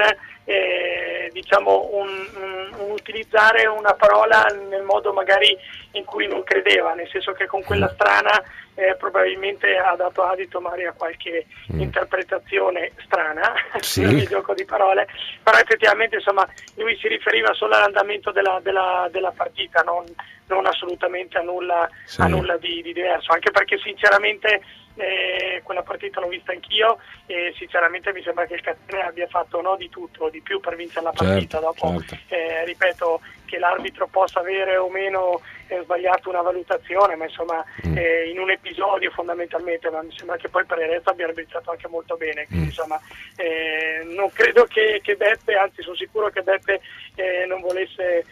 S21: diciamo un utilizzare una parola nel modo magari in cui non credeva, nel senso che con quella strana probabilmente ha dato adito magari a qualche interpretazione strana,
S8: sì.
S21: Nel gioco di parole, però effettivamente insomma lui si riferiva solo all'andamento della partita, non assolutamente a nulla di diverso, anche perché sinceramente quella partita l'ho vista anch'io e sinceramente mi sembra che il Catania abbia fatto di tutto, di più per vincere la partita. Dopo ripeto che l'arbitro possa avere o meno sbagliato una valutazione, ma insomma in un episodio fondamentalmente, ma mi sembra che poi per il resto abbia arbitrato anche molto bene, quindi insomma non credo che Beppe, anzi sono sicuro che Beppe non volesse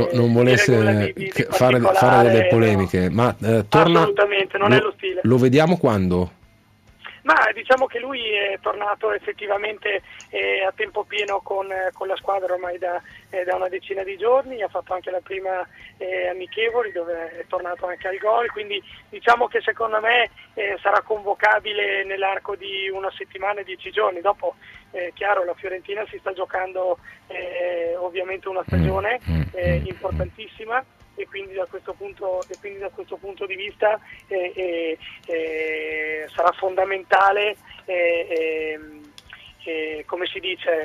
S8: fare delle polemiche, ma torna,
S21: assolutamente, non è lo stile.
S8: Lo vediamo quando?
S21: Ma diciamo che lui è tornato effettivamente a tempo pieno con la squadra ormai da una decina di giorni, ha fatto anche la prima amichevoli dove è tornato anche al gol, quindi diciamo che secondo me sarà convocabile nell'arco di una settimana, 10 giorni. Dopo chiaro, la Fiorentina si sta giocando ovviamente una stagione importantissima e quindi da questo punto di vista sarà fondamentale come si dice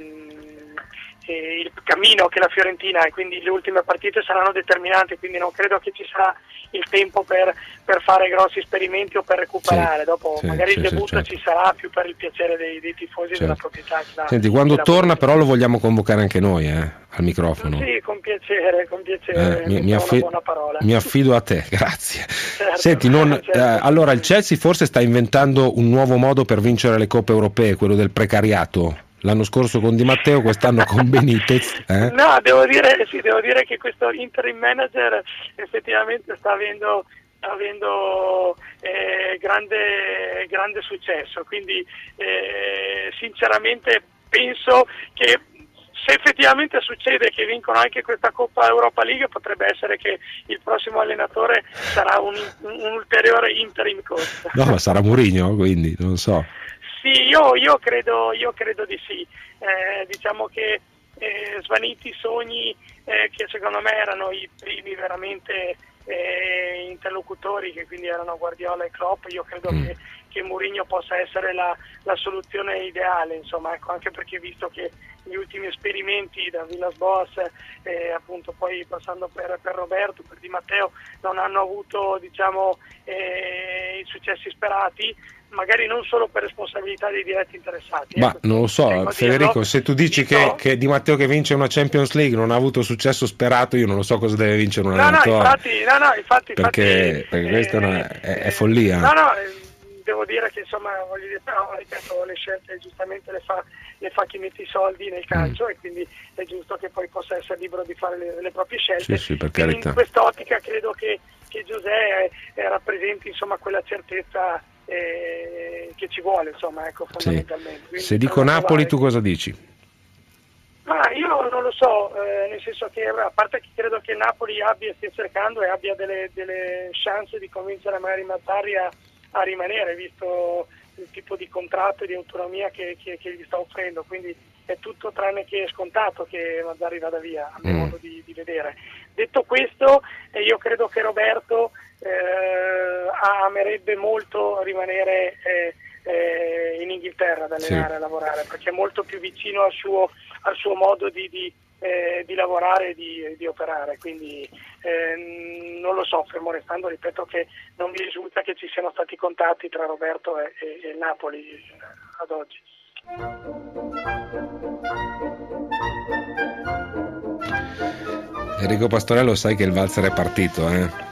S21: il cammino che la Fiorentina, e quindi le ultime partite saranno determinanti, quindi non credo che ci sarà il tempo per fare grossi esperimenti o per recuperare. Dopo magari il debutto ci sarà più per il piacere dei tifosi della proprietà.
S8: Senti, quando torna però lo vogliamo convocare anche noi al microfono.
S21: Sì, con piacere, buona parola.
S8: Mi affido a te, grazie.
S21: Certo,
S8: senti, allora il Chelsea forse sta inventando un nuovo modo per vincere le coppe europee, quello del precariato. L'anno scorso con Di Matteo, quest'anno con Benitez.
S21: No, devo dire che questo interim manager effettivamente sta avendo grande successo, quindi sinceramente penso che se effettivamente succede che vincono anche questa Coppa Europa League, potrebbe essere che il prossimo allenatore sarà un ulteriore interim coach.
S8: No, ma sarà Mourinho, quindi non so.
S21: Sì, io credo di sì. Diciamo che svaniti sogni che secondo me erano i primi veramente interlocutori, che quindi erano Guardiola e Klopp, io credo che Mourinho possa essere la soluzione ideale, insomma, ecco, anche perché visto che gli ultimi esperimenti da Villas-Boas appunto poi passando per Roberto, per Di Matteo, non hanno avuto diciamo i successi sperati, magari non solo per responsabilità dei diretti interessati.
S8: Ma non lo so, Federico, se tu dici che Di Matteo che vince una Champions League non ha avuto successo sperato, io non lo so cosa deve vincere un allenatore.
S21: Infatti,
S8: perché questa è follia.
S21: Devo dire che insomma ripeto, le scelte giustamente le fa chi mette i soldi nel calcio, e quindi è giusto che poi possa essere libero di fare le proprie scelte.
S8: Sì, per
S21: quindi
S8: carità.
S21: In quest'ottica credo che José rappresenti insomma quella certezza che ci vuole, insomma, ecco, fondamentalmente.
S8: Sì. Se dico Napoli, tu cosa dici?
S21: Ma io non lo so, nel senso che a parte che credo che Napoli stia cercando e abbia delle chance di convincere magari Mazzarri a rimanere, visto il tipo di contratto e di autonomia che gli sta offrendo, quindi è tutto tranne che scontato che Mazzarri vada via, a mio modo di vedere. Detto questo, io credo che Roberto amerebbe molto rimanere in Inghilterra ad allenare, a lavorare, perché è molto più vicino al suo modo di lavorare e di operare, quindi non lo so, fermo restando, ripeto che non mi risulta che ci siano stati contatti tra Roberto e il Napoli ad oggi.
S8: Enrico Pastorello, sai che il valzer è partito,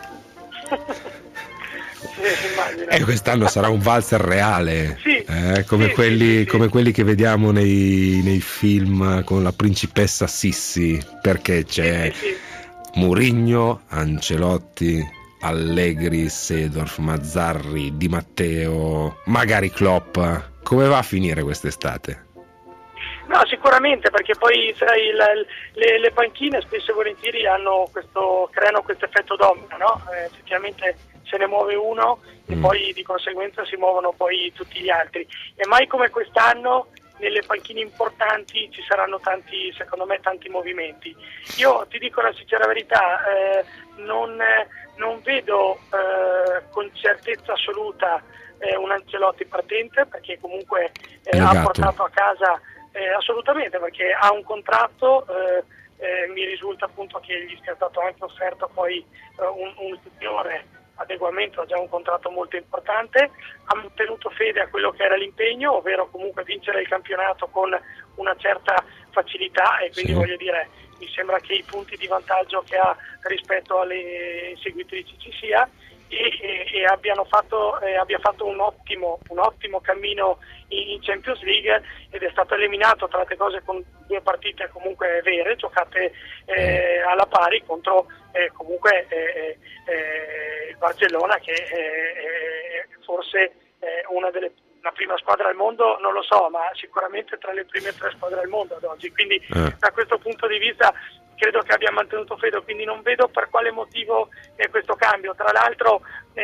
S8: E quest'anno sarà un valzer reale, come quelli che vediamo nei film con la principessa Sissi, perché c'è Mourinho, Ancelotti, Allegri, Seedorf, Mazzarri, Di Matteo, magari Klopp. Come va a finire quest'estate?
S21: No, sicuramente, perché poi sai, le panchine spesso e volentieri creano questo effetto domino, no? Effettivamente se ne muove uno e poi di conseguenza si muovono poi tutti gli altri, e mai come quest'anno nelle panchine importanti ci saranno secondo me tanti movimenti. Io ti dico la sincera verità, non vedo con certezza assoluta un Ancelotti partente, perché comunque ha portato a casa assolutamente, perché ha un contratto, mi risulta appunto che gli sia stato anche offerto poi un ulteriore adeguamento, ha già un contratto molto importante, ha tenuto fede a quello che era l'impegno, ovvero comunque vincere il campionato con una certa facilità, e quindi voglio dire, mi sembra che i punti di vantaggio che ha rispetto alle seguitrici ci sia, e abbia fatto un ottimo cammino in Champions League, ed è stato eliminato tra altre cose con 2 partite comunque vere, giocate alla pari contro comunque il Barcellona, che è forse la prima squadra al mondo, non lo so, ma sicuramente tra le prime 3 squadre al mondo ad oggi, quindi da questo punto di vista credo che abbia mantenuto fede, quindi non vedo per quale motivo questo cambio. Tra l'altro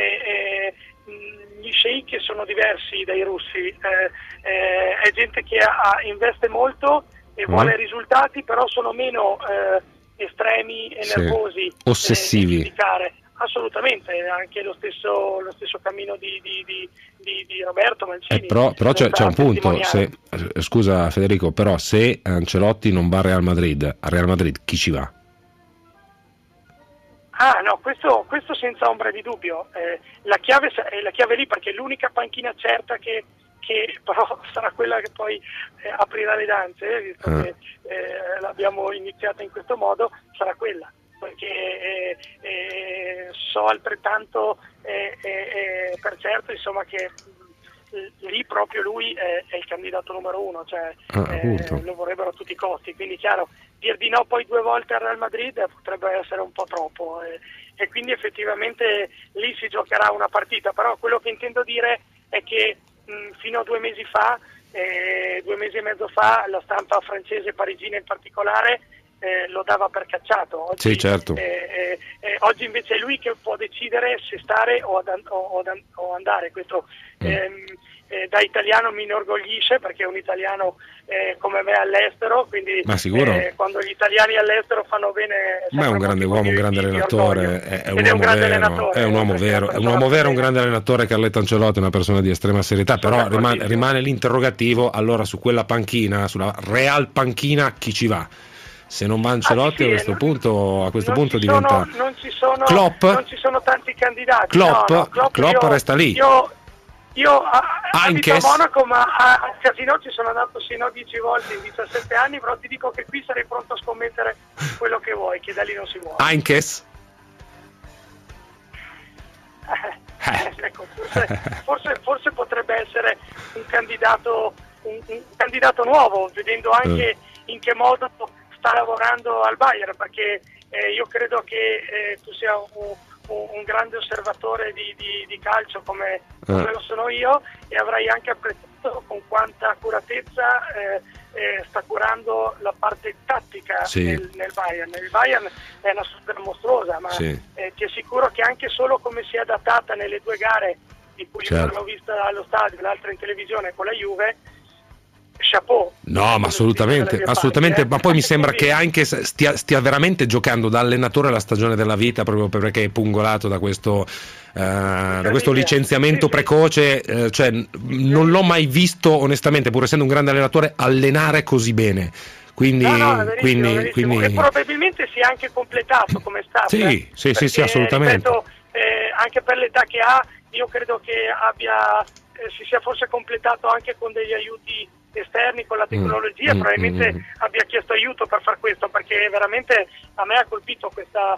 S21: gli sceicchi sono diversi dai russi, è gente che investe molto e vuole risultati, però sono meno estremi e nervosi,
S8: ossessivi.
S21: Assolutamente, anche lo stesso cammino di Roberto Mancini.
S8: Però c'è un punto, scusa Federico, però se Ancelotti non va a Real Madrid chi ci va?
S21: Ah no, questo senza ombra di dubbio, la chiave lì, perché l'unica panchina certa che però sarà quella che poi aprirà le danze, visto che l'abbiamo iniziata in questo modo, sarà quella, perché so altrettanto per certo, insomma, che lì proprio lui è il candidato numero 1, cioè lo vorrebbero a tutti i costi, quindi chiaro, dir di no poi 2 volte al Real Madrid potrebbe essere un po' troppo, e quindi effettivamente lì si giocherà una partita, però quello che intendo dire è che fino a 2 mesi fa, 2 mesi e mezzo fa, la stampa francese, parigina in particolare, lo dava per cacciato. Oggi,
S8: sì, certo.
S21: Oggi invece è lui che può decidere se stare o andare. Questo da italiano mi inorgoglisce, perché è un italiano come me all'estero, quindi quando gli italiani all'estero fanno bene,
S8: ma è un grande uomo, un grande allenatore, è un uomo vero, un grande allenatore. Carletto Ancelotti è una persona di estrema serietà, però rimane l'interrogativo, allora su quella panchina, sulla Real panchina, chi ci va? Se non va Ancelotti, a questo punto diventa
S21: non ci sono
S8: Klopp?
S21: Non ci sono tanti candidati.
S8: Klopp resta lì.
S21: Io abito a Monaco, ma a Casino ci sono andato sino a 10 volte in 17 anni, però ti dico che qui sarei pronto a scommettere quello che vuoi, che da lì non si muove.
S8: Heinkes?
S21: Ecco, forse potrebbe essere un candidato candidato nuovo, vedendo anche in che modo sta lavorando al Bayern, perché io credo che tu sia un grande osservatore di calcio come lo sono io, e avrei anche apprezzato con quanta accuratezza sta curando la parte tattica nel Bayern. Il Bayern è una squadra mostruosa, ma ti assicuro che anche solo come si è adattata nelle due gare, di cui io l'ho vista allo stadio, l'altra in televisione con la Juve, chapeau.
S8: No, ma assolutamente, ma poi mi sembra che anche stia veramente giocando da allenatore la stagione della vita, proprio perché è pungolato da questo licenziamento precoce, cioè non l'ho mai visto onestamente, pur essendo un grande allenatore, allenare così bene. Quindi,
S21: verissimo. E probabilmente si è anche completato come staff.
S8: Sì, assolutamente.
S21: Ripeto, anche per l'età che ha, io credo che si sia forse completato anche con degli aiuti esterni, con la tecnologia, probabilmente abbia chiesto aiuto per far questo, perché veramente a me ha colpito questa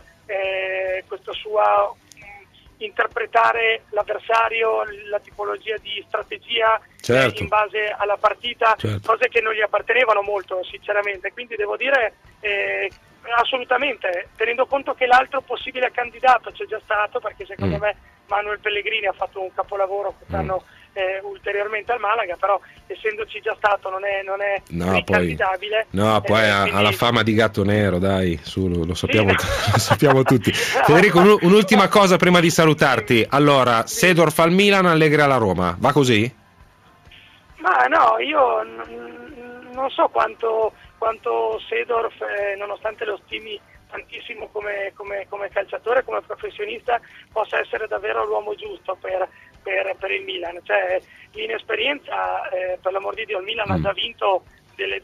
S21: sua interpretare l'avversario, la tipologia di strategia in base alla partita, cose che non gli appartenevano molto sinceramente, quindi devo dire assolutamente, tenendo conto che l'altro possibile candidato c'è già stato, perché secondo me Manuel Pellegrini ha fatto un capolavoro quest'anno ulteriormente al Malaga, però essendoci già stato non è ricandidabile.
S8: Poi ha la fama di gatto nero, dai, lo sappiamo, lo sappiamo tutti. Federico, un'ultima cosa prima di salutarti. Allora, Seedorf al Milan, Allegri alla Roma, va così?
S21: Ma no, io non so quanto Seedorf, nonostante lo stimi tantissimo come calciatore, come professionista, possa essere davvero l'uomo giusto per il Milan. Cioè, l'inesperienza, per l'amor di Dio, il Milan ha già vinto delle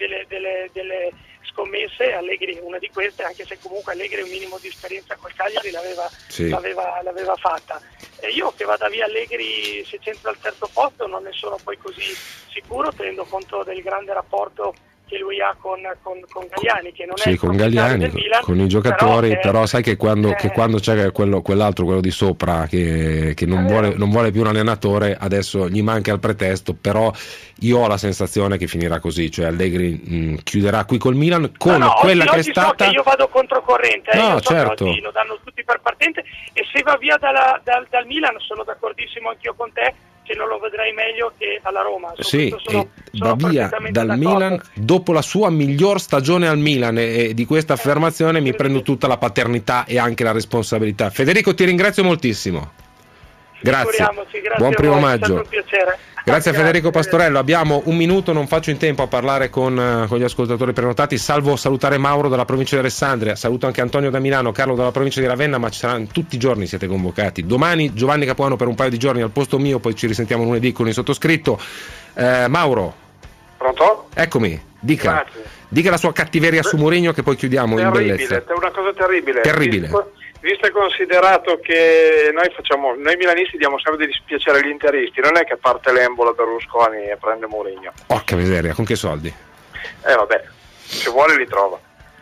S21: scommesse, Allegri una di queste, anche se comunque Allegri un minimo di esperienza col Cagliari l'aveva fatta. E io che vada via Allegri se c'entra al terzo posto non ne sono poi così sicuro, tenendo conto del grande rapporto che lui ha con Galliani, che non è
S8: con Galliani, con i giocatori, però sai che quando c'è quell'altro, quello di sopra, che non vuole più un allenatore, adesso gli manca il pretesto, però io ho la sensazione che finirà così, cioè Allegri chiuderà qui col Milan con quella che è stata.
S21: So che io vado controcorrente, certo. Oggi lo danno tutti per partente, e se va via dal Milan sono d'accordissimo anch'io con te, che non lo vedrei meglio che alla Roma.
S8: Va via dal Milan dopo la sua miglior stagione al Milan, e di questa affermazione mi prendo tutta la paternità e anche la responsabilità. Federico, ti ringrazio moltissimo. Grazie. Buon primo maggio.
S21: Un piacere.
S8: Grazie a Federico Pastorello. Abbiamo un minuto, non faccio in tempo a parlare con gli ascoltatori prenotati, salvo salutare Mauro dalla provincia di Alessandria, saluto anche Antonio da Milano, Carlo dalla provincia di Ravenna, ma ci saranno tutti i giorni, siete convocati. Domani Giovanni Capuano per un paio di giorni al posto mio, poi ci risentiamo lunedì con il sottoscritto. Mauro.
S1: Pronto?
S8: Eccomi, dica.
S1: Grazie.
S8: Dica la sua cattiveria su Mourinho, che poi chiudiamo in bellezza.
S1: È una cosa terribile.
S8: Terribile.
S1: Visto e considerato che noi milanisti diamo sempre di dispiacere agli interisti, non è che parte l'embolo Berlusconi e prende Mourinho.
S8: Porca miseria, con che soldi?
S1: Vabbè, se vuole li trova.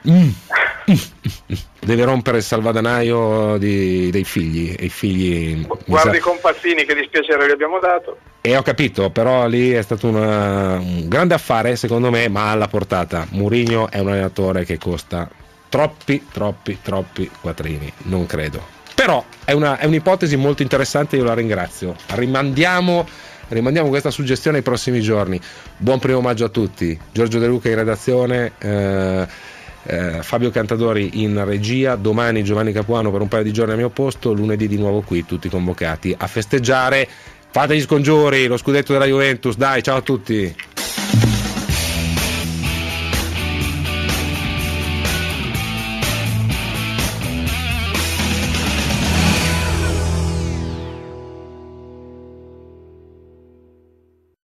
S8: Deve rompere il salvadanaio dei figli, e i figli.
S1: Guardi con Pazzini che dispiacere gli abbiamo dato.
S8: E ho capito, però lì è stato un grande affare secondo me, ma alla portata. Mourinho è un allenatore che costa troppi quattrini, non credo. Però è un'ipotesi molto interessante, io la ringrazio. Rimandiamo questa suggestione ai prossimi giorni. Buon primo maggio a tutti. Giorgio De Luca in redazione, Fabio Cantadori in regia. Domani Giovanni Capuano per un paio di giorni al mio posto, lunedì di nuovo qui, tutti convocati a festeggiare. Fate gli scongiuri, lo scudetto della Juventus, dai, ciao a tutti.